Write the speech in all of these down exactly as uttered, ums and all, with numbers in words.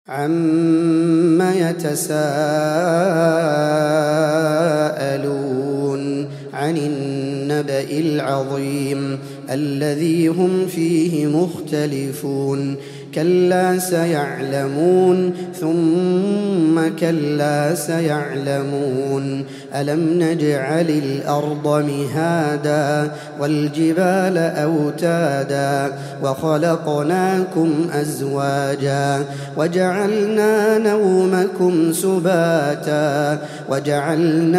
عَمَّ يَتَسَاءَلُونَ عَنِ النَّبَإِ الْعَظِيمِ الَّذِي هُمْ فِيهِ مُخْتَلِفُونَ كَلَّا سَيَعْلَمُونَ ثُمَّ كَلَّا سَيَعْلَمُونَ أَلَمْ نَجْعَلِ الْأَرْضَ مِهَادًا وَالْجِبَالَ أَوْتَادًا وَخَلَقْنَاكُمْ أَزْوَاجًا وَجَعَلْنَا نَوْمَكُمْ سُبَاتًا وَجَعَلْنَا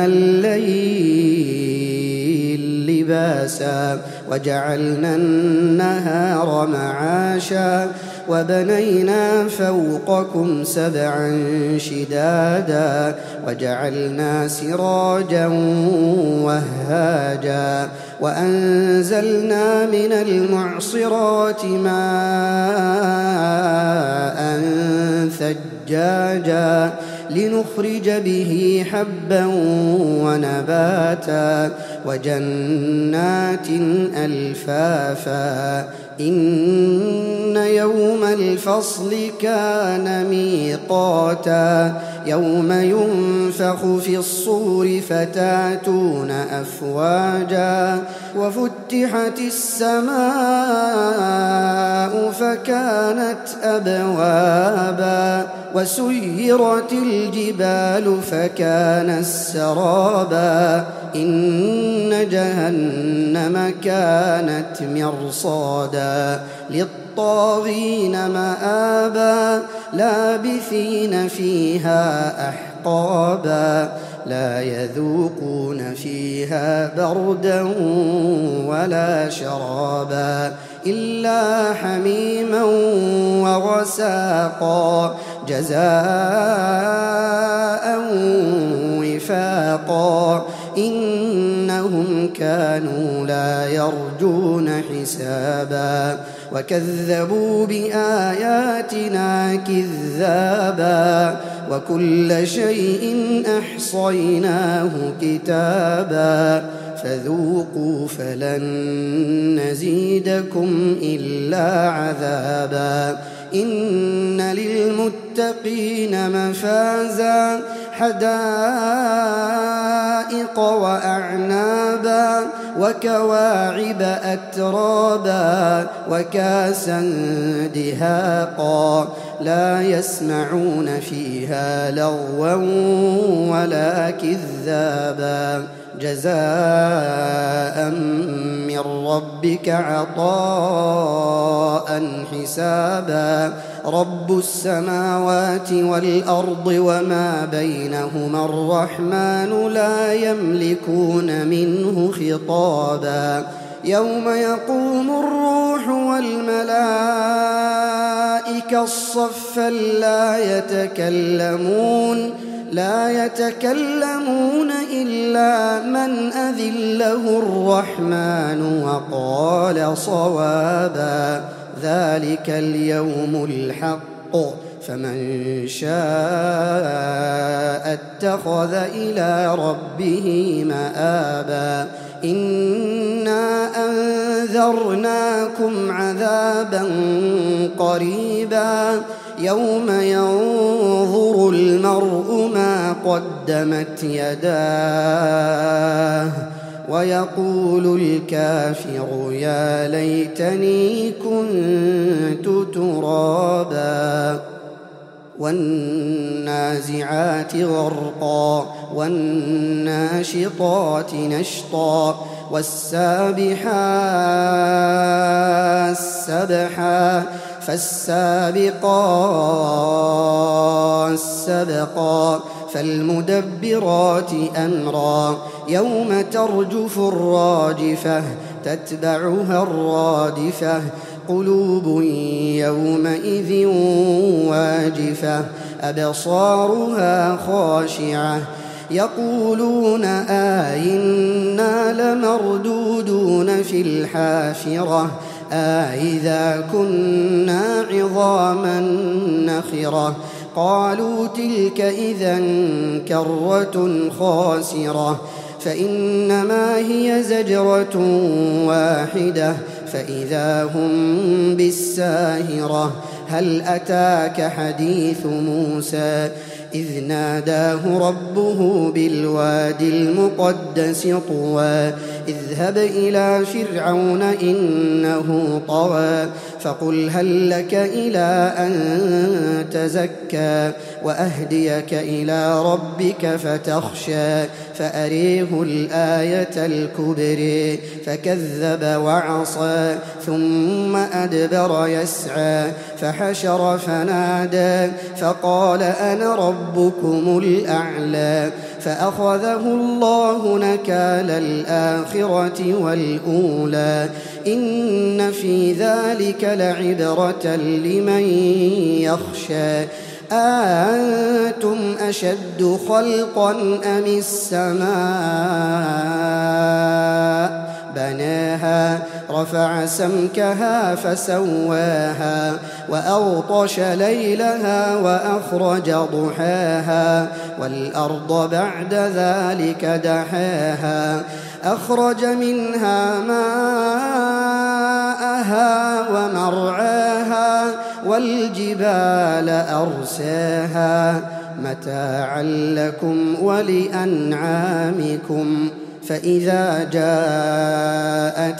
اللَّيْلَ لِبَاسًا وَجَعَلْنَا النَّهَارَ مَعَاشًا وَبَنَيْنَا فَوْقَكُمْ سَبْعًا شِدَادًا وَجَعَلْنَا سِرَاجًا وَهَّاجًا وَأَنزَلْنَا مِنَ الْمُعْصِرَاتِ مَاءً ثَجَّاجًا لِنُخْرِجَ بِهِ حَبًّا وَنَبَاتًا وَجَنَّاتٍ أَلْفَافًا إِنَّ يَوْمَ الْفَصْلِ كَانَ مِيقَاتًا يَوْمَ يُنفَخُ فِي الصُّورِ فَتَأْتُونَ أَفْوَاجًا وَفُتِحَتِ السَّمَاءُ فَكَانَتْ أَبْوَابًا وَسُيِّرَتِ الْجِبَالُ فَكَانَتْ سَرَابًا إِنَّ جَهَنَّمَ كَانَتْ مِرْصَادًا لِلطَّاغِينَ مَآبًا لَابِثِينَ فِيهَا أَحْقَابًا لَا يَذُوقُونَ فِيهَا بَرْدًا وَلَا شَرَابًا إِلَّا حَمِيمًا وَغَسَّاقًا جَزَاءً وِفَاقًا إِنَّهُمْ كَانُوا لَا يَرْجُونَ حِسَابًا وَكَذَّبُوا بِآيَاتِنَا كِذَّابًا وَكُلَّ شَيْءٍ أَحْصَيْنَاهُ كِتَابًا فَذُوقُوا فَلَن نَّزِيدَكُمْ إِلَّا عَذَابًا إِنَّ لِلْمُتَّقِينَ مَفَازًا حَدَائِقَ وَأَعْنَابًا وَكَوَاعِبَ أَتْرَابًا وَكَأْسًا دِهَاقًا لَا يَسْمَعُونَ فِيهَا لَغْوًا وَلَا كِذَّابًا جَزَاءً مِّن رَّبِّكَ عَطَاءً حِسَابًا رَّبُّ السَّمَاوَاتِ وَالْأَرْضِ وَمَا بَيْنَهُمَا الرَّحْمَٰنُ لَا يَمْلِكُونَ مِنْهُ خِطَابًا يَوْمَ يَقُومُ الرُّوحُ وَالْمَلَائِكَةُ صَفًّا لَّا يَتَكَلَّمُونَ لا يتكلمون إلا من أذن له الرحمن وقال صوابا ذلك اليوم الحق فمن شاء اتخذ إلى ربه مآبا إنا أنذرناكم عذابا قريبا يوم ينظر المرء ما قدمت يداه ويقول الكافر يا ليتني كنت ترابا والنازعات غرقا والناشطات نشطا والسابحات سبحا فالسابقات سبقا فالمدبرات أمرا يوم ترجف الراجفة تتبعها الرادفة قلوب يومئذ واجفة أبصارها خاشعة يقولون آئنا لمردودون في الحافرة أإذا كنا عظاما نخرة قالوا تلك إذا كرة خاسرة فإنما هي زجرة واحدة فإذا هم بالساهرة هل أتاك حديث موسى إذ ناداه ربه بالوادي المقدس طوى اذهب إلى فرعون إنه طغى فقل هل لك إلى أن تزكى وأهديك إلى ربك فتخشى فأريه الآية الكبرى فكذب وعصى ثم أدبر يسعى فحشر فنادى فقال أنا ربكم الأعلى فأخذه الله نكال الآخرة والأولى إن في ذلك لعبرة لمن يخشى أأنتم أشد خلقا أم السماء بناها رفع سمكها فسواها وأغطش ليلها وأخرج ضحاها والأرض بعد ذلك دحاها أخرج منها ماءها ومرعاها والجبال أرساها متاعا لكم ولأنعامكم فإذا جاءت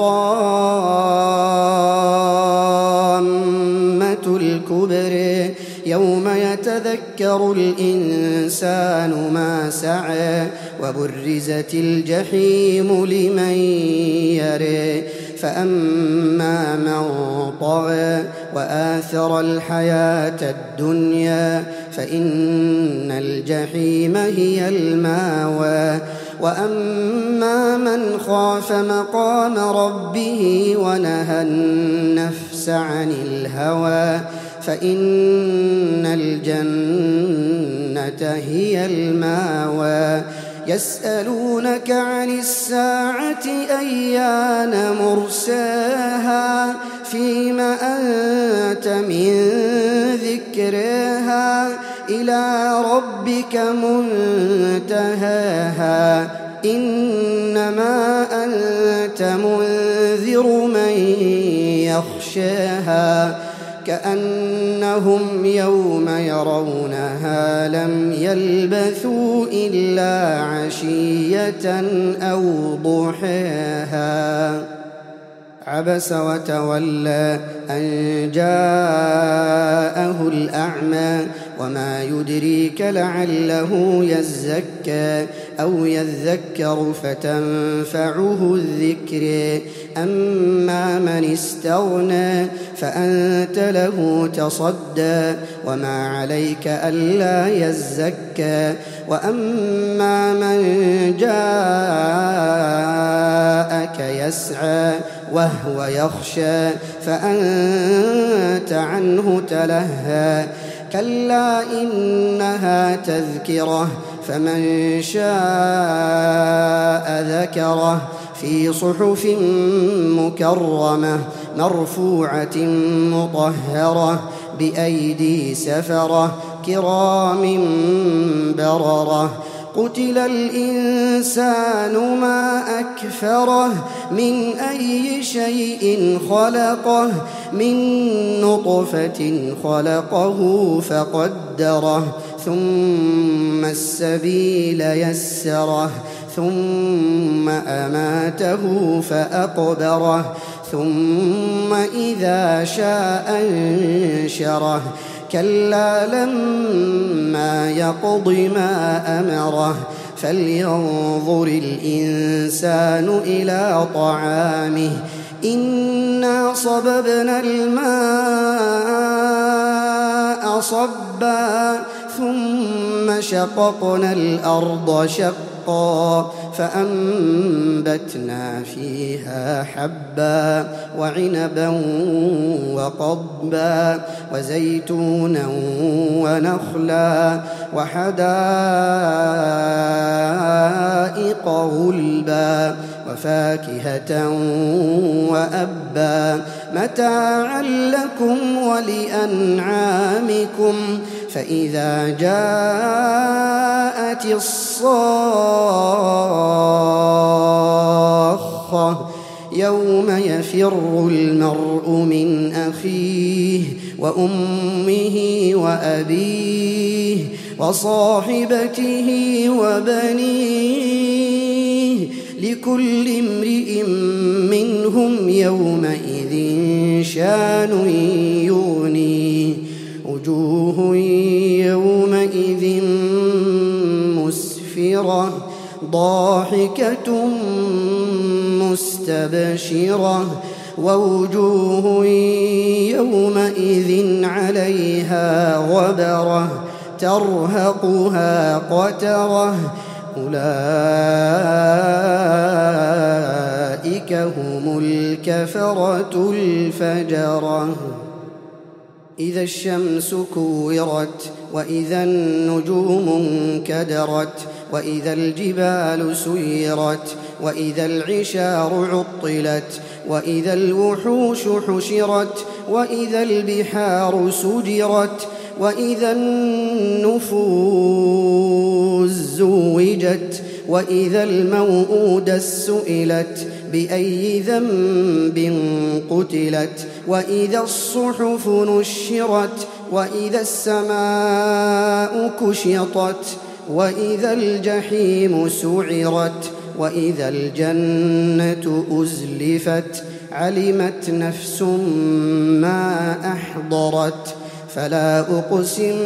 الطامة الكبرى يوم يتذكر الإنسان ما سعى وبرزت الجحيم لمن يرى فأما من طغى وآثر الحياة الدنيا فإن الجحيم هي الماوى وأما من خاف مقام ربه ونهى النفس عن الهوى فإن الجنة هي الماوى يسألونك عن الساعة أيان مرساها فيم أنت من ذكرها إلى ربك منتهاها إنما أنت منذر من يخشاها كأنهم يوم يرونها لم يلبثوا إلا عشية أو ضحاها عبس وتولى أن جاءه الأعمى وما يدريك لعله يزكى أو يذكر فتنفعه الذكر أما من استغنى فأنت له تصدى وما عليك ألا يزكى وأما من جاءك يسعى وهو يخشى فأنت عنه تلهى كلا إنها تذكرة فمن شاء ذكره في صحف مكرمة مرفوعة مطهرة بأيدي سفرة كرام بررة قتل الإنسان ما أكفره من أي شيء خلقه من نطفة خلقه فقدره ثم السبيل يسره ثم أماته فأقبره ثم إذا شاء أنشره كلا لما يقض ما أمره فلينظر الإنسان إلى طعامه إنا صببنا الماء صبا ثم شققنا الأرض شقا فأنبتنا فيها حبا وعنبا وقضبا وزيتونا ونخلا وحدائق غلبا وفاكهة وأبا متاعا لكم ولأنعامكم فإذا جاءت الصاخة يوم يفر المرء من أخيه وأمه وأبيه وصاحبته وبنيه لكل امرئ منهم يومئذ شان يغنيه وجوه يومئذ مسفرة ضاحكة مستبشرة ووجوه يومئذ عليها غبرة ترهقها قترة أولئك هم الكفرة الفجرة إذا الشمس كورت وإذا النجوم انكدرت وإذا الجبال سيرت وإذا العشار عطلت وإذا الوحوش حشرت وإذا البحار سجرت وإذا النفوس زوجت وإذا الموءودة سئلت بأي ذنب قتلت وإذا الصحف نشرت وإذا السماء كشطت وإذا الجحيم سعرت وإذا الجنة أزلفت علمت نفس ما أحضرت فلا أقسم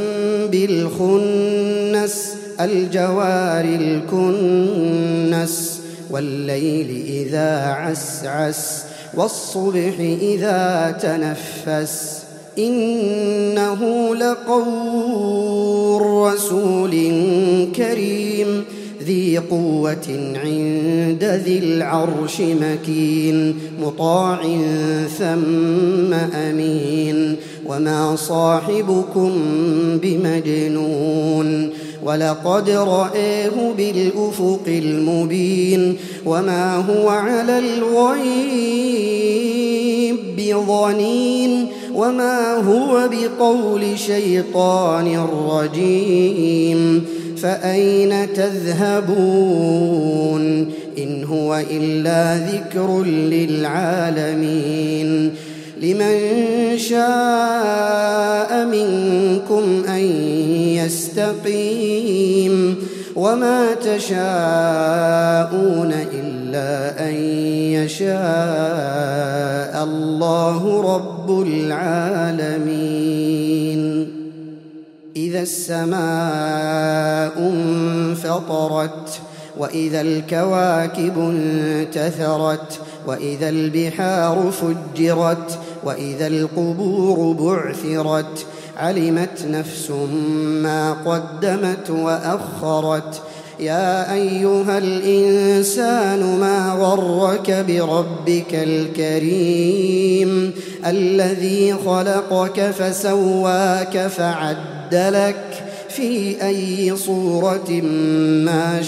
بالخنس الجوار الكنس والليل إذا عسعس والصبح إذا تنفس إنه لقول رسول كريم ذي قوة عند ذي العرش مكين مطاع ثم أمين وما صاحبكم بمجنون ولقد رآه بالأفق المبين وما هو على الغيب بضنين وما هو بقول شيطان رجيم فأين تذهبون إن هو إلا ذكر للعالمين لمن شاء منكم أن يستقيم وما تشاءون إلا أن يشاء الله رب العالمين إذا السماء انفطرت وإذا الكواكب انتثرت وإذا البحار فجرت وإذا القبور بعثرت علمت نفس ما قدمت وأخرت يا أيها الإنسان ما غرك بربك الكريم الذي خلقك فسواك فعدلك في أي صورة ما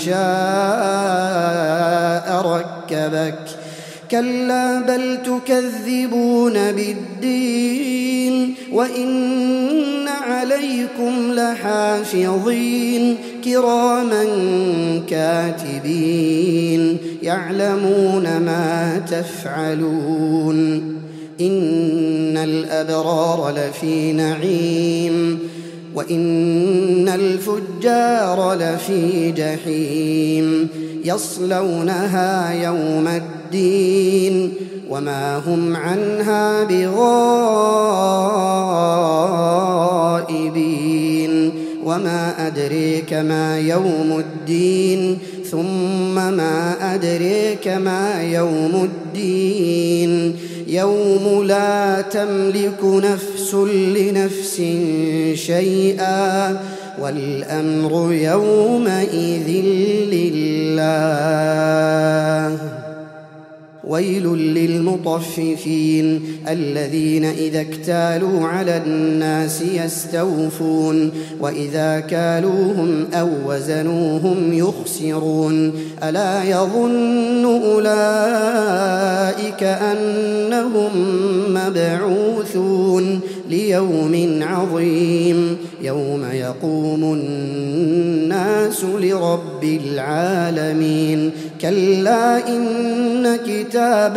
شاء ركبك كلا بل تكذبون بالدين وإن عليكم لحافظين كراما كاتبين يعلمون ما تفعلون إن الأبرار لفي نعيم وإن الفجار لفي جحيم يصلونها يوم الدين وما هم عنها بغائبين وما أدريك ما يوم الدين ثم ما أدريك ما يوم الدين يوم لا تملك نفس لنفس شيئا والأمر يومئذ لله ويل للمطففين الذين إذا اكتالوا على الناس يستوفون وإذا كالوهم أو وزنوهم يخسرون ألا يظن أولئك أنهم مبعوثون ليوم عظيم يوم يقوم الناس لرب العالمين كلا إن كتاب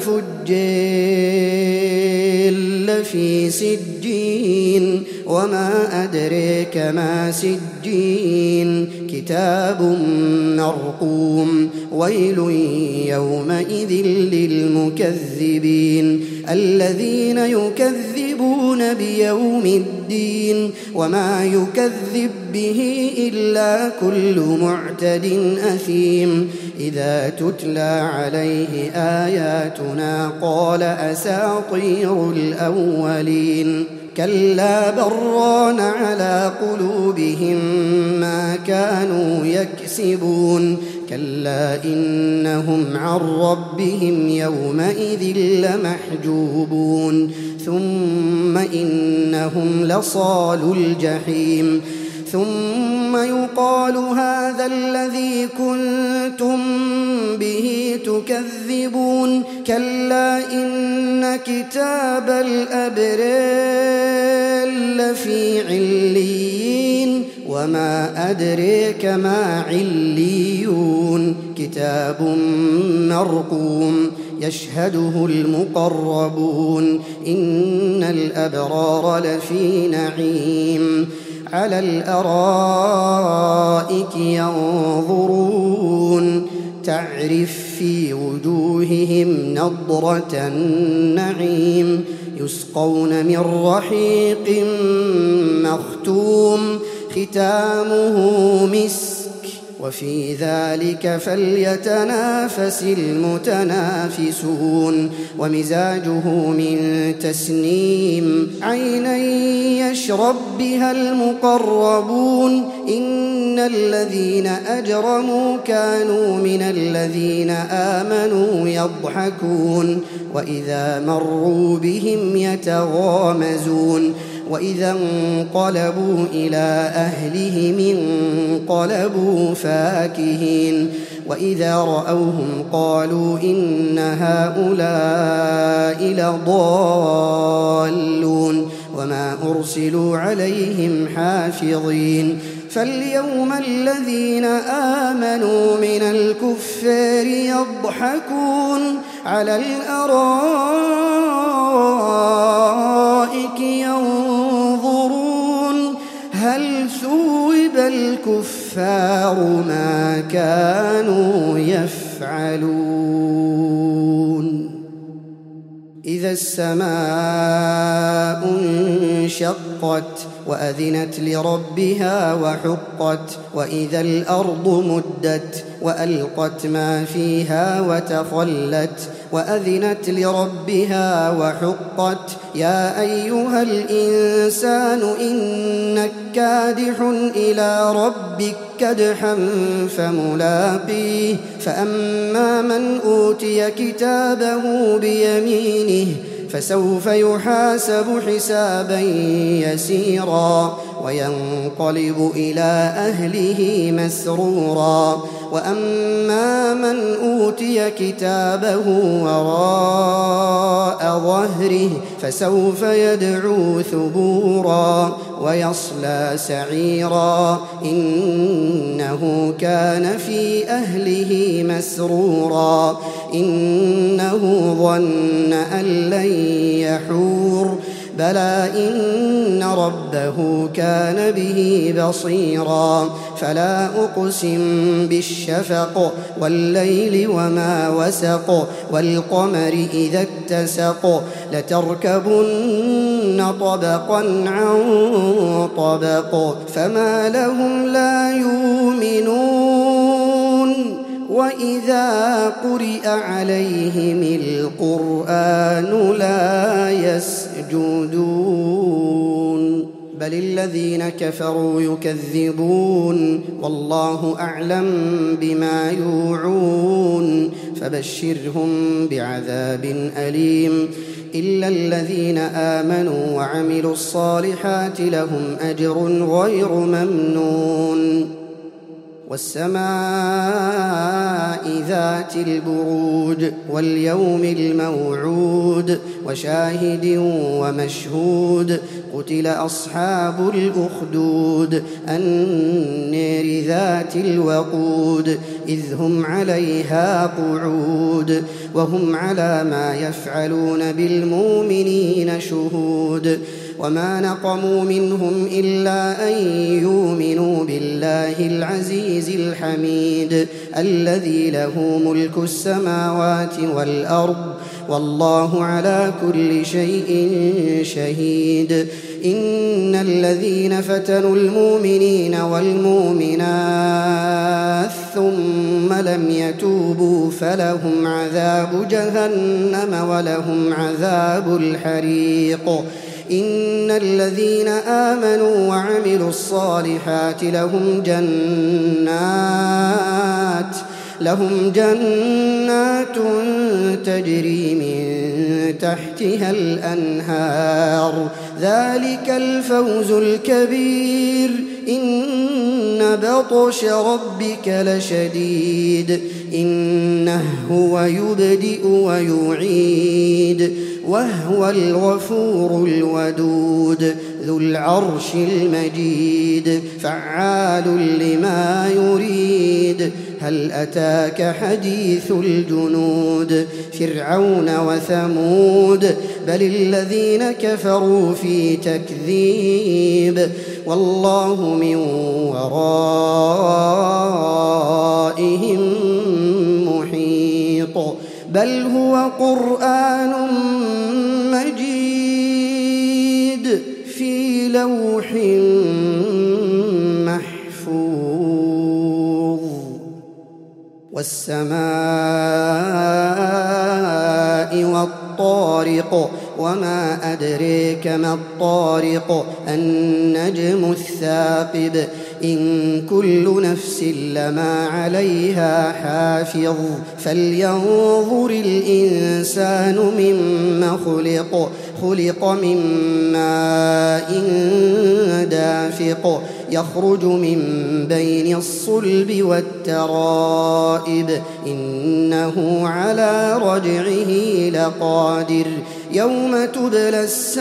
الفجار لفي سجين وما أدريك ما سجين كتاب مرقوم ويل يومئذ للمكذبين الذين يكذبون بيوم الدين وما يكذب به إلا كل معتد أثيم إذا تتلى عليه آياتنا قال أساطير الأولين كلا بران على قلوبهم ما كانوا يكسبون كلا إنهم عن ربهم يومئذ لمحجوبون ثم إنهم لصالو الجحيم ثم يقال هذا الذي كنتم به تكذبون كلا إن كتاب الأبرار لفي عليين وما أدريك ما عليون كتاب مرقوم يشهده المقربون إن الأبرار لفي نعيم على الأرائك ينظرون تعرف في وجوههم نضرة النعيم يسقون من رحيق مختوم ختامه مسك وفي ذلك فليتنافس المتنافسون ومزاجه من تسنيم عينا يشرب بها المقربون إن الذين أجرموا كانوا من الذين آمنوا يضحكون وإذا مروا بهم يتغامزون وإذا انقلبوا إلى أهلهم انقلبوا فاكهين وإذا رأوهم قالوا إن هؤلاء لضالون وما أرسلوا عليهم حافظين فاليوم الذين آمنوا من الكفار يضحكون على الأرائك ينظرون هل ثوب الكفار ما كانوا يفعلون إذا السماء انشقت وأذنت لربها وحقت وإذا الأرض مدت وألقت ما فيها وتخلت وأذنت لربها وحقت يا أيها الإنسان إنك كادح إلى ربك كدحا فملاقيه فأما من أوتي كتابه بيمينه فسوف يحاسب حسابا يسيرا وينقلب إلى أهله مسرورا وأما من أوتي كتابه وراء ظهره فسوف يدعو ثبورا ويصلى سعيرا إنه كان في أهله مسرورا إنه ظن أن لن يحور بلى إن ربه كان به بصيرا فلا أقسم بالشفق والليل وما وسق والقمر إذا اتسق لتركبن طبقا عن طبق فما لهم لا يؤمنون وإذا قرئ عليهم القرآن لا يسجدون بل الذين كفروا يكذبون والله أعلم بما يوعون فبشرهم بعذاب أليم إلا الذين آمنوا وعملوا الصالحات لهم أجر غير ممنون والسماء ذات البروج واليوم الموعود وشاهد ومشهود قتل أصحاب الأخدود النار ذات الوقود إذ هم عليها قعود وهم على ما يفعلون بالمؤمنين شهود وما نقموا منهم إلا أن يؤمنوا بالله العزيز الحميد الذي له ملك السماوات والأرض والله على كل شيء شهيد إن الذين فتنوا المؤمنين والمؤمنات ثم لم يتوبوا فلهم عذاب جهنم ولهم عذاب الحريق إن الذين آمنوا وعملوا الصالحات لهم جنات لهم جنات تجري من تحتها الأنهار ذلك الفوز الكبير إن بطش ربك لشديد إنه هو يبدئ ويعيد وهو الغفور الودود ذو العرش المجيد فعال لما يريد هل أتاك حديث الجنود فرعون وثمود بل الذين كفروا في تكذيب والله من ورائهم محيط بل هو قرآن مجيد في لوح محفوظ والسماء والطارق وما أدريك ما الطارق النجم الثاقب إن كل نفس لما عليها حافظ فلينظر الإنسان مما خلق خلق من ماء دافق يخرج من بين الصلب والترائب إنه على رجعه لقادر يوم تبلى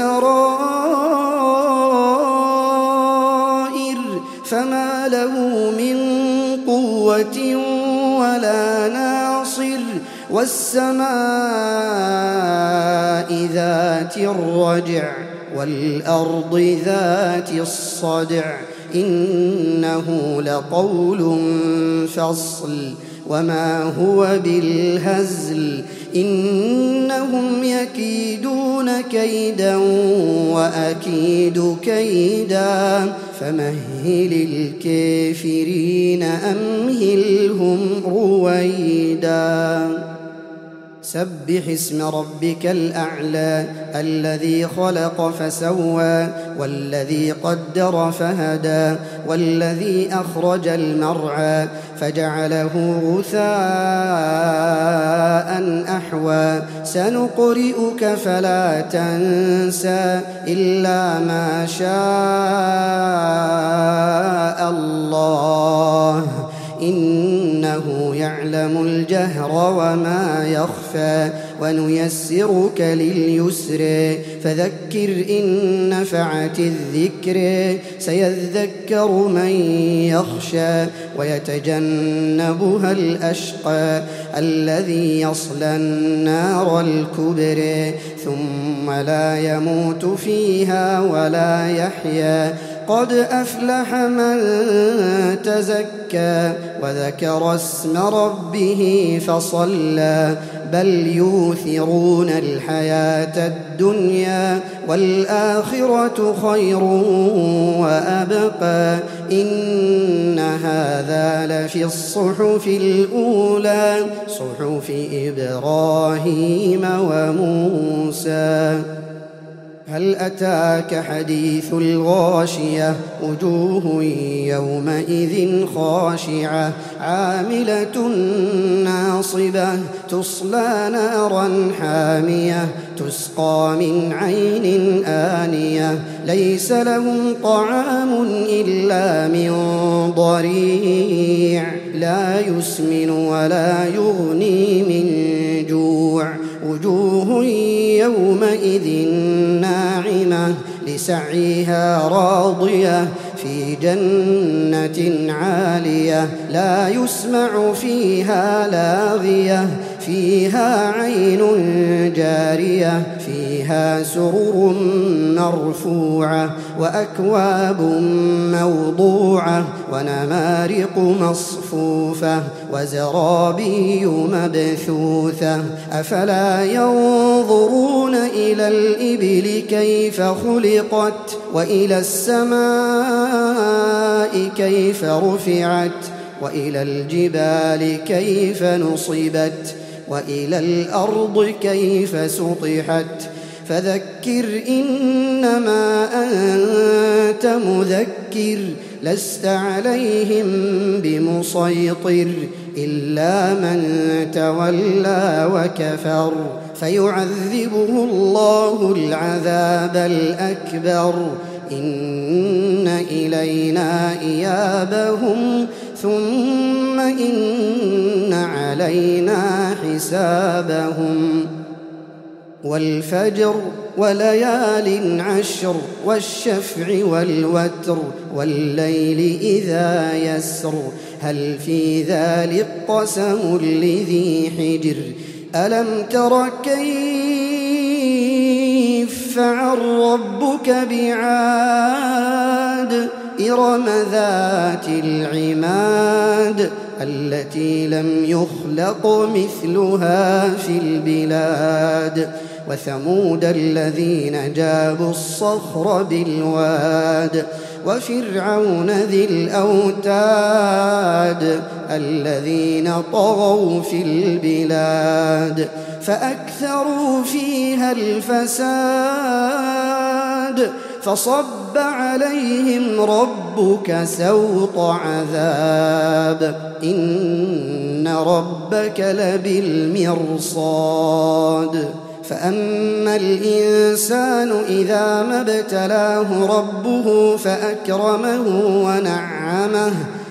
السرائر فما له من قوة ولا ناصر والسماء ذات الرجع والأرض ذات الصدع إنه لقول فصل وما هو بالهزل إنهم يكيدون كيدا وأكيد كيدا فمهل الكافرين أمهلهم رويدا سبح اسم ربك الأعلى الذي خلق فسوى والذي قدر فهدى والذي أخرج المرعى فجعله غثاء أحوى سنقرئك فلا تنسى إلا ما شاء الله إنه يعلم الجهر وما يخفى ونيسرك لليسر فذكر إن نفعت الذكر سيذكر من يخشى ويتجنبها الأشقى الذي يصلى النار الكبرى ثم لا يموت فيها ولا يحيا قد أفلح من تزكى وذكر اسم ربه فصلى بل يؤثرون الحياة الدنيا والآخرة خير وأبقى إن هذا لفي الصحف الأولى صحف إبراهيم وموسى هل أتاك حديث الغاشية وجوه يومئذ خاشعة عاملة ناصبة تصلى نارا حامية تسقى من عين آنية ليس لهم طعام إلا من ضريع لا يسمن ولا يغني من جوع وجوه يومئذ ناعمة لسعيها راضية في جنة عالية لا يسمع فيها لاغية فيها عين جارية فيها سرر مرفوعة وأكواب موضوعة ونمارق مصفوفة وزرابي مبثوثة أفلا ينظرون إلى الإبل كيف خلقت وإلى السماء كيف رفعت وإلى الجبال كيف نصبت وإلى الأرض كيف سطحت فذكر إنما أنت مذكر لست عليهم بمسيطر إلا من تولى وكفر فيعذبه الله العذاب الأكبر إن إلينا إيابهم ثم إن علينا حسابهم والفجر وليال عشر والشفع والوتر والليل إذا يسر هل في ذلك قسم لذي حجر ألم تر كيف فعل ربك بعاد إرم ذات العماد التي لم يخلق مثلها في البلاد وثمود الذين جابوا الصخر بالواد وفرعون ذي الأوتاد الذين طغوا في البلاد فأكثروا فيها الفساد فصب عليهم ربك سوط عذاب إن ربك لبالمرصاد فأما الإنسان إذا ما ابتلاه ربه فأكرمه ونعمه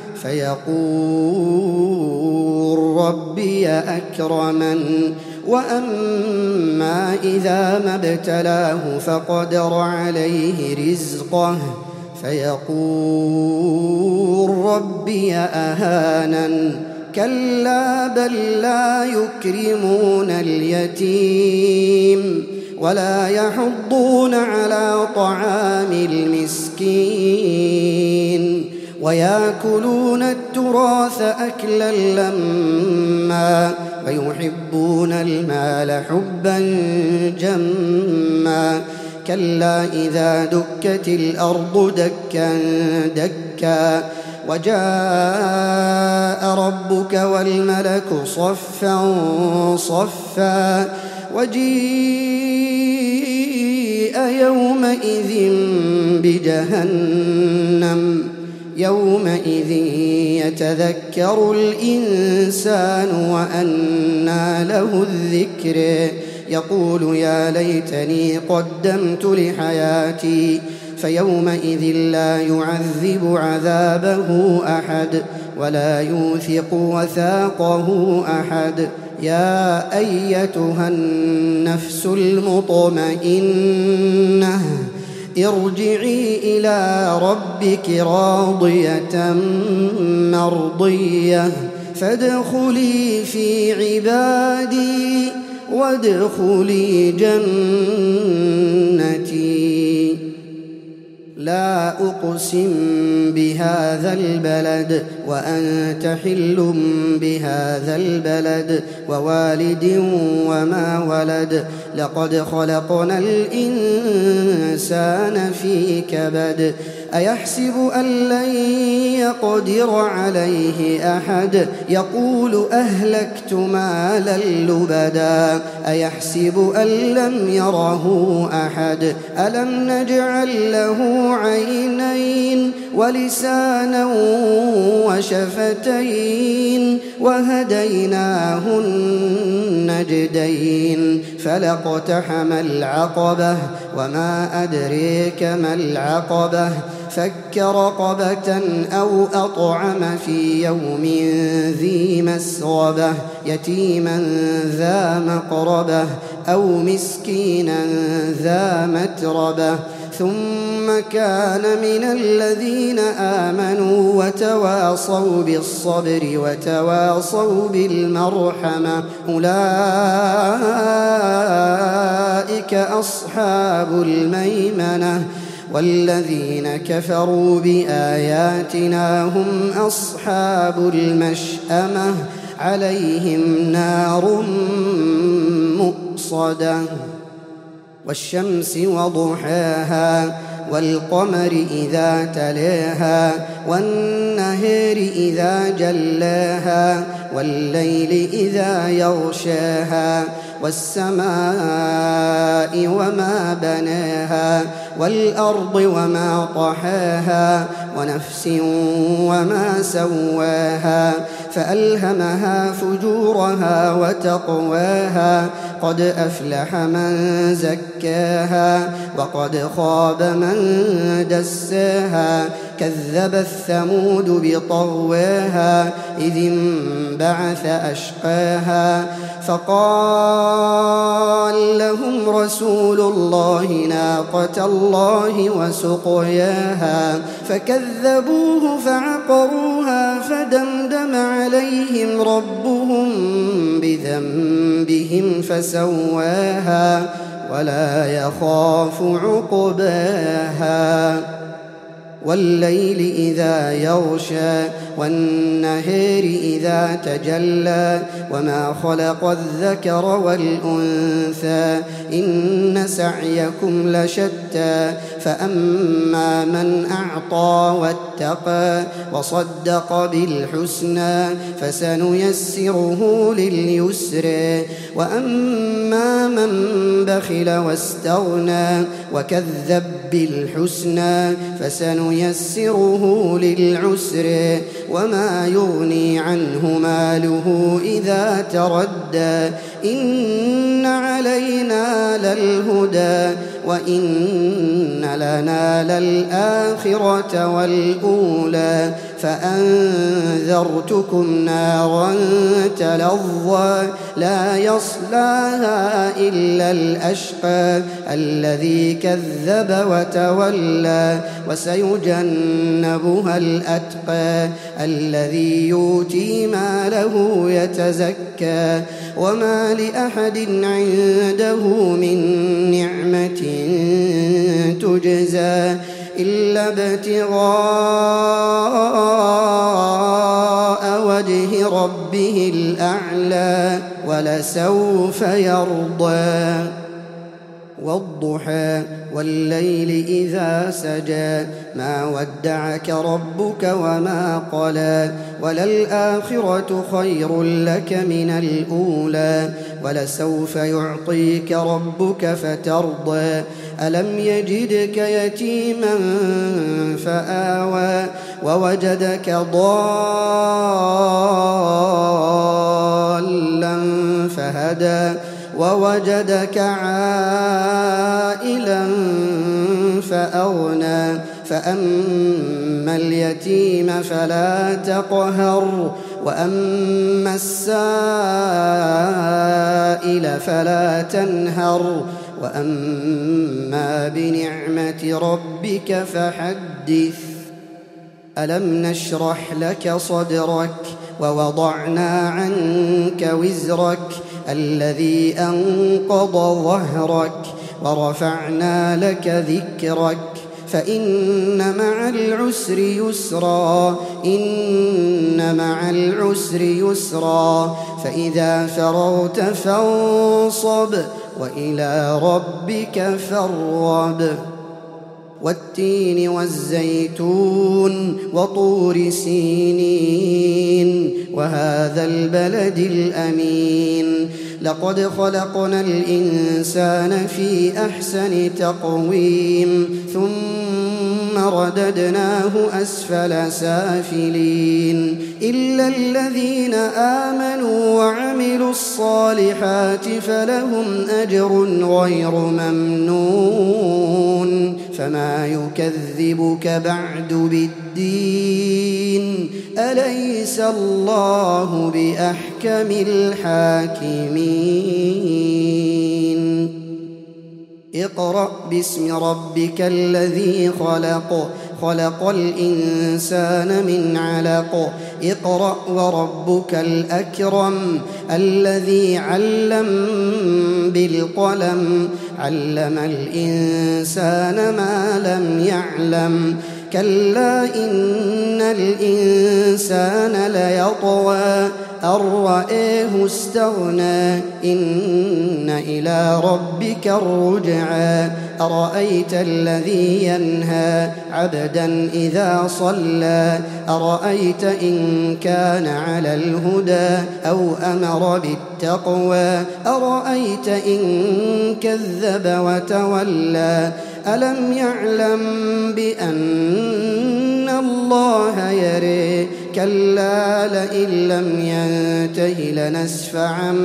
فيقول ربي أكرمن وأما إذا ما ابتلاه فقدر عليه رزقه فيقول ربي أهانن كلا بل لا يكرمون اليتيم ولا يحضون على طعام المسكين ويأكلون التراث أكلا لما ويحبون المال حبا جما كلا إذا دكت الأرض دكا دكا وجاء ربك والملك صفا صفا وجيء يومئذ بجهنم يومئذ يتذكر الإنسان وأنى له الذكر يقول يا ليتني قدمت لحياتي فيومئذ لا يعذب عذابه أحد ولا يوثق وثاقه أحد يا أيتها النفس المطمئنة ارجعي إلى ربك راضية مرضية فادخلي في عبادي وادخلي جنتي لا أقسم بهذا البلد وأنت حل بهذا البلد ووالد وما ولد لقد خلقنا الإنسان في كبد أيحسب أن لن يقدر عليه أحد يقول أهلكت مالا لبدا أيحسب أن لم يره أحد ألم نجعل له عينين ولسانا وشفتين وهديناه النجدين فلاقتحم العقبة وما أدريك ما العقبة فك رقبة أو أطعم في يوم ذي مسغبة يتيما ذا مقربة أو مسكينا ذا متربة ثم كان من الذين آمنوا وتواصوا بالصبر وتواصوا بالمرحمة أولئك أصحاب الميمنة والذين كفروا بآياتنا هم أصحاب المشأمة عليهم نار مؤصدة والشمس وضحاها والقمر إذا تلاها والنهر إذا جلاها والليل إذا يغشاها والسماء وما بناها والأرض وما طحاها ونفس وما سواها فألهمها فجورها وتقواها قد أفلح من زكاها وقد خاب من دساها كذبت ثمود بطغواها إذ انبعث أشقاها فقال لهم رسول الله ناقة الله وسقياها فكذبوه فعقروها فدمدم عليهم ربهم بذنبهم فسواها ولا يخاف عقباها والليل إذا يغشى والنهار إذا تجلى وما خلق الذكر والأنثى إن سعيكم لشتى فأما من أعطى واتقى وصدق بالحسنى فسنيسره لليسر وأما من بخل واستغنى وكذب بالحسنى فسنيسره للعسر وما يغني عنه ماله إذا تردى إن علينا للهدى وإن لنا للآخرة والأولى فأنذرتكم نارا تلظى لا يصلاها إلا الأشقى الذي كذب وتولى وسيجنبها الأتقى الذي يؤتي ماله يتزكى وما لأحد عنده من نعمة تجزى إلا ابتغاء وجه ربه الأعلى ولسوف يرضى والضحى والليل إذا سجى ما ودعك ربك وما قلى وللآخرة خير لك من الأولى ولسوف يعطيك ربك فترضى ألم يجدك يتيما فآوى ووجدك ضالا فهدى ووجدك عائلا فأغنى فأما اليتيم فلا تقهر وأما السائل فلا تنهر وأما بنعمة ربك فحدث ألم نشرح لك صدرك ووضعنا عنك وزرك الذي أنقض ظهرك ورفعنا لك ذكرك فإن مع العسر يسرا إن مع العسر يسرا فإذا فرغت فانصب وإلى ربك فارغب والتين والزيتون وطور سينين وهذا البلد الأمين لقد خلقنا الإنسان في أحسن تقويم ثم رددناه أسفل سافلين إلا الذين آمنوا وعملوا الصالحات فلهم أجر غير ممنون فما يكذبك بعد بالدين أليس الله بأحكم الحاكمين اقرأ باسم ربك الذي خلق خلق الإنسان من علق اقرأ وربك الأكرم الذي علم بالقلم علم الإنسان ما لم يعلم كلا إن الإنسان ليطغى أن رآه استغنى إن إلى ربك الرجعى أرأيت الذي ينهى عبدا إذا صلى أرأيت إن كان على الهدى أو أمر بالتقوى أرأيت إن كذب وتولى ألم يعلم بأن الله يرى كلا لئن لم ينته لنسفعا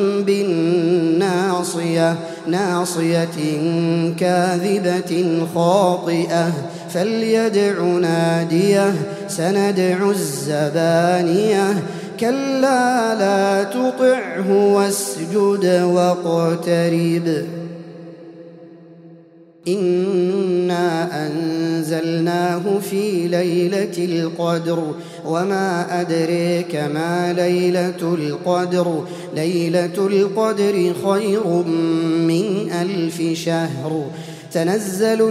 بالناصية ناصية كاذبة خاطئة فليدع ناديه سندع الزبانية كلا لا تطعه واسجد واقترب إنا أنزلناه في ليلة القدر وما أدريك ما ليلة القدر ليلة القدر خير من ألف شهر تنزل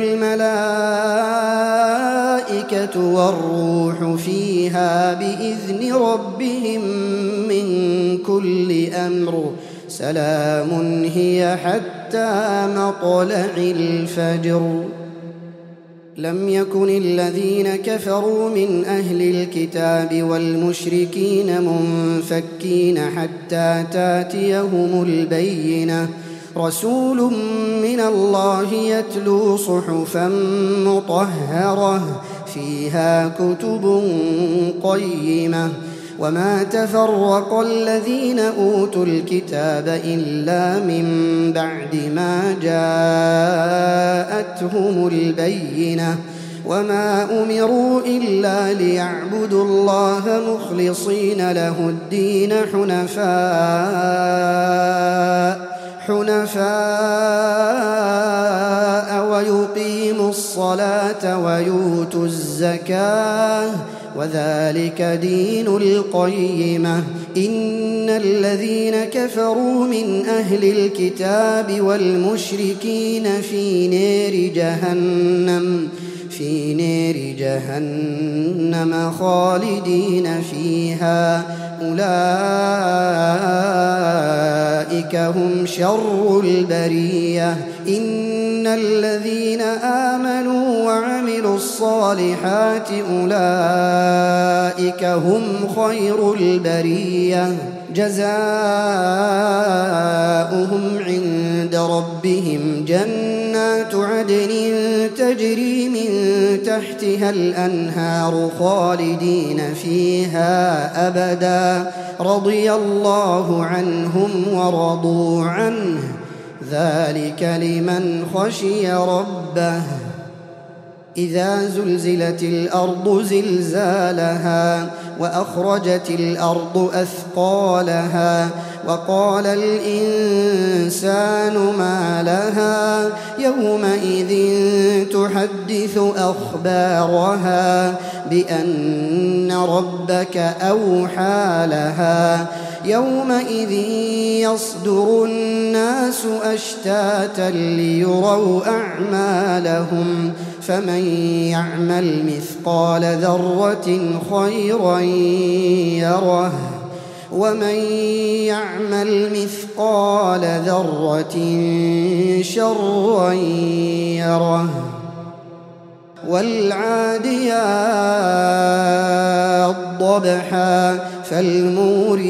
الملائكة والروح فيها بإذن ربهم من كل أمر سلام هي حتى مطلع الفجر لم يكن الذين كفروا من أهل الكتاب والمشركين منفكين حتى تاتيهم البينة رسول من الله يتلو صحفا مطهرة فيها كتب قيمة وما تفرق الذين أوتوا الكتاب إلا من بعد ما جاءتهم البينة وما أمروا إلا ليعبدوا الله مخلصين له الدين حنفاء حنفاء ويقيموا الصلاة ويؤتوا الزكاة وذلك دين القيمة إن الذين كفروا من أهل الكتاب والمشركين في نار جهنم في نار جهنم خالدين فيها أولئك هم شر البرية إن الذين آمنوا وعملوا الصالحات أولئك هم خير البرية جزاؤهم عند ربهم جنات عدن تجري من تحتها الأنهار خالدين فيها أبدا رضي الله عنهم ورضوا عنه ذلك لمن خشي ربه إذا زلزلت الأرض زلزالها وأخرجت الأرض أثقالها وقال الإنسان ما لها يومئذ تحدث أخبارها بأن ربك أوحى لها يومئذ يصدر الناس أشتاتا ليروا أعمالهم فمن يعمل مثقال ذرة خيرا يره ومن يعمل مثقال ذرة شرا يره والعاديات ضبحا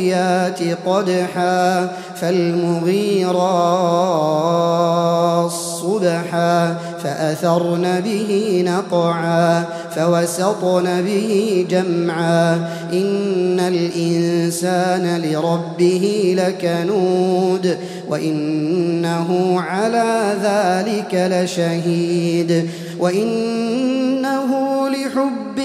فالموريات قدحا فالمغيرات صبحا فأثرن به نقعا فوسطن به جمعا إن الإنسان لربه لكنود وإنه على ذلك لشهيد وإنه لحب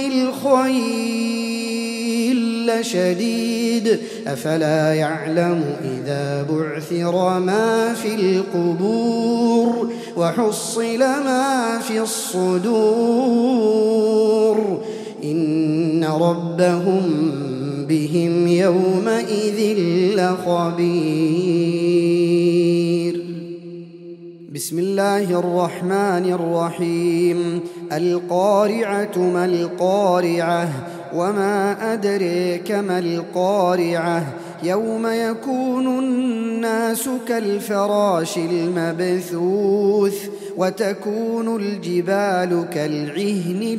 الخير لشديد أفلا يعلم إذا بعثر ما في القبور وحصل ما في الصدور إن ربهم بهم يومئذ لخبير. بسم الله الرحمن الرحيم. القارعة ما القارعة وما أدريك ما القارعة يوم يكون الناس كالفراش المبثوث وتكون الجبال كالعهن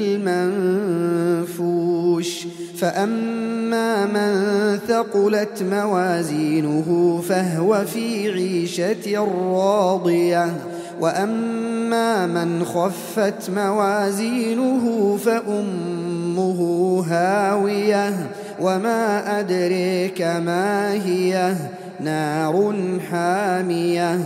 المنفوش فأما من ثقلت موازينه فهو في عيشة راضية وأما من خفت موازينه فأمه هاوية وما أدريك ما هي نار حامية.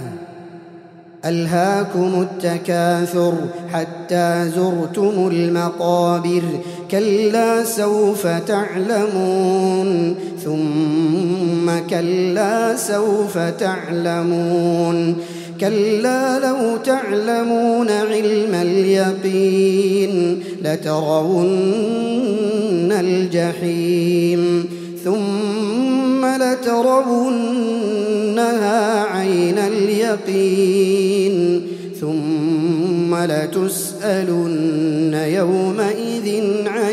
ألهاكم التكاثر حتى زرتم المقابر كلا سوف تعلمون ثم كلا سوف تعلمون كلا لو تعلمون علم اليقين لترون الجحيم ثم لترونها عين اليقين ثم لتسألن يومئذ عن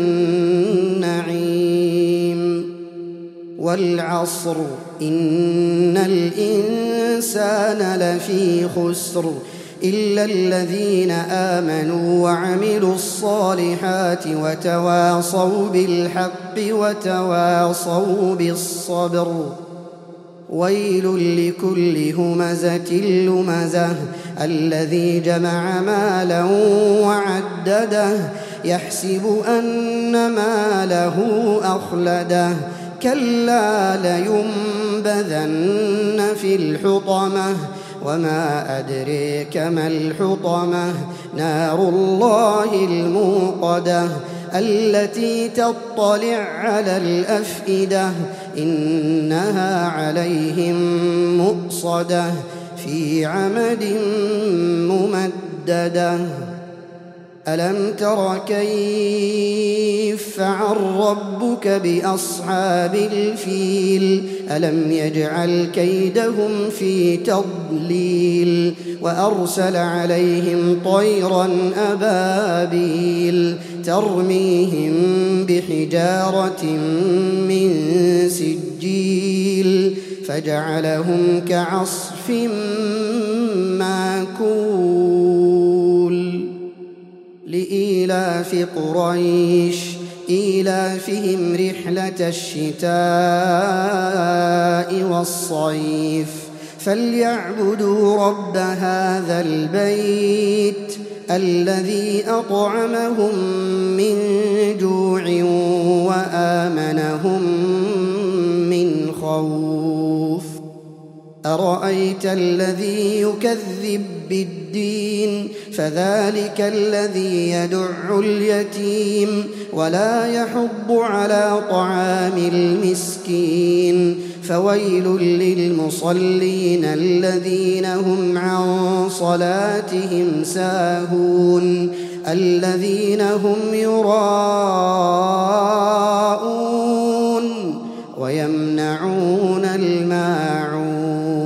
النعيم. والعصر إن الإنسان لفي خسر إلا الذين آمنوا وعملوا الصالحات وتواصوا بالحق وتواصوا بالصبر. ويل لكل همزة لمزة الذي جمع مالا وعدده يحسب أن ماله أخلده كلا لينبذن في الحطمة وما أدريك ما الحطمة نار الله الموقدة التي تطلع على الأفئدة إنها عليهم مؤصدة في عمد ممددة. ألم تر كيف فعل ربك بأصحاب الفيل ألم يجعل كيدهم في تضليل وأرسل عليهم طيرا أبابيل ترميهم بحجارة من سجيل فجعلهم كعصف ماكول. لإيلاف قريش إيلافهم رحلة الشتاء والصيف فليعبدوا رب هذا البيت الذي أطعمهم من جوع وآمنهم من خوف. أرأيت الذي يكذب بالدين فذلك الذي يدع اليتيم ولا يحض على طعام المسكين فويل للمصلين الذين هم عن صلاتهم ساهون الذين هم يراءون ويمنعون الماعون.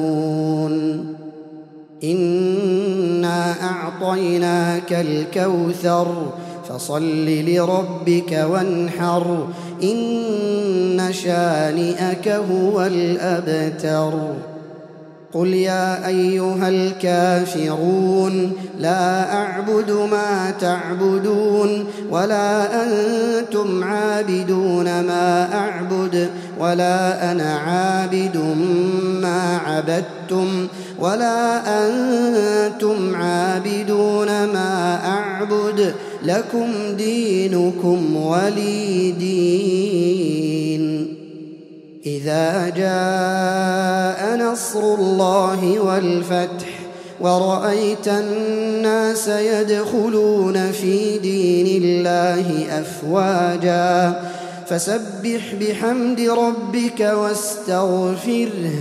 إنا أعطيناك الكوثر فصل لربك وانحر إن شانئك هو الأبتر. قل يا أيها الكافرون لا أعبد ما تعبدون ولا أنتم عابدون ما أعبد ولا أنا عابد ما عبدتم ولا أنتم عابدون ما أعبد لكم دينكم ولي دين. إذا جاء نصر الله والفتح ورأيت الناس يدخلون في دين الله أفواجا فسبح بحمد ربك واستغفره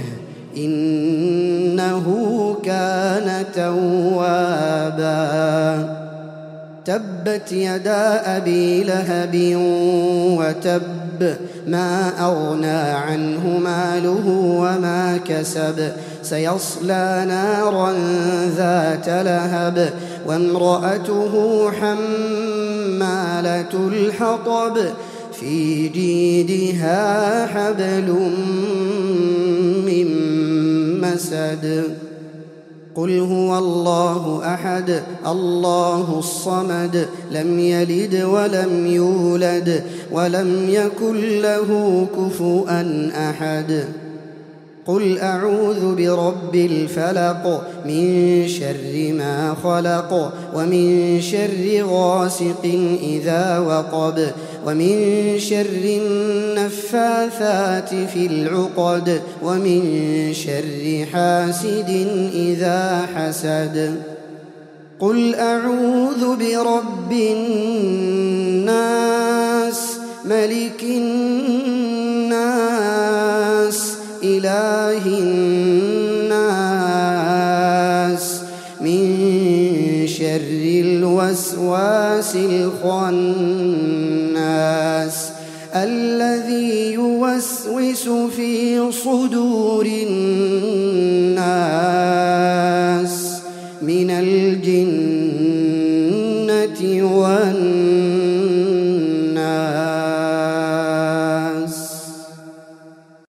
إنه كان توابا. تبت يدا أبي لهب وتب ما أغنى عنه ماله وما كسب سيصلى نارا ذات لهب وامرأته حمالة الحطب في جيدها حبل من مسد. قل هو الله أحد الله الصمد لم يلد ولم يولد ولم يكن له كفؤا أحد. قل أعوذ برب الفلق من شر ما خلق ومن شر غاسق إذا وقب ومن شر النفاثات في العقد ومن شر حاسد إذا حسد. قل أعوذ برب الناس ملك الناس إله الناس من شر الوسواس الخناس الذي يوسوس في صدور الناس من الجنة والناس.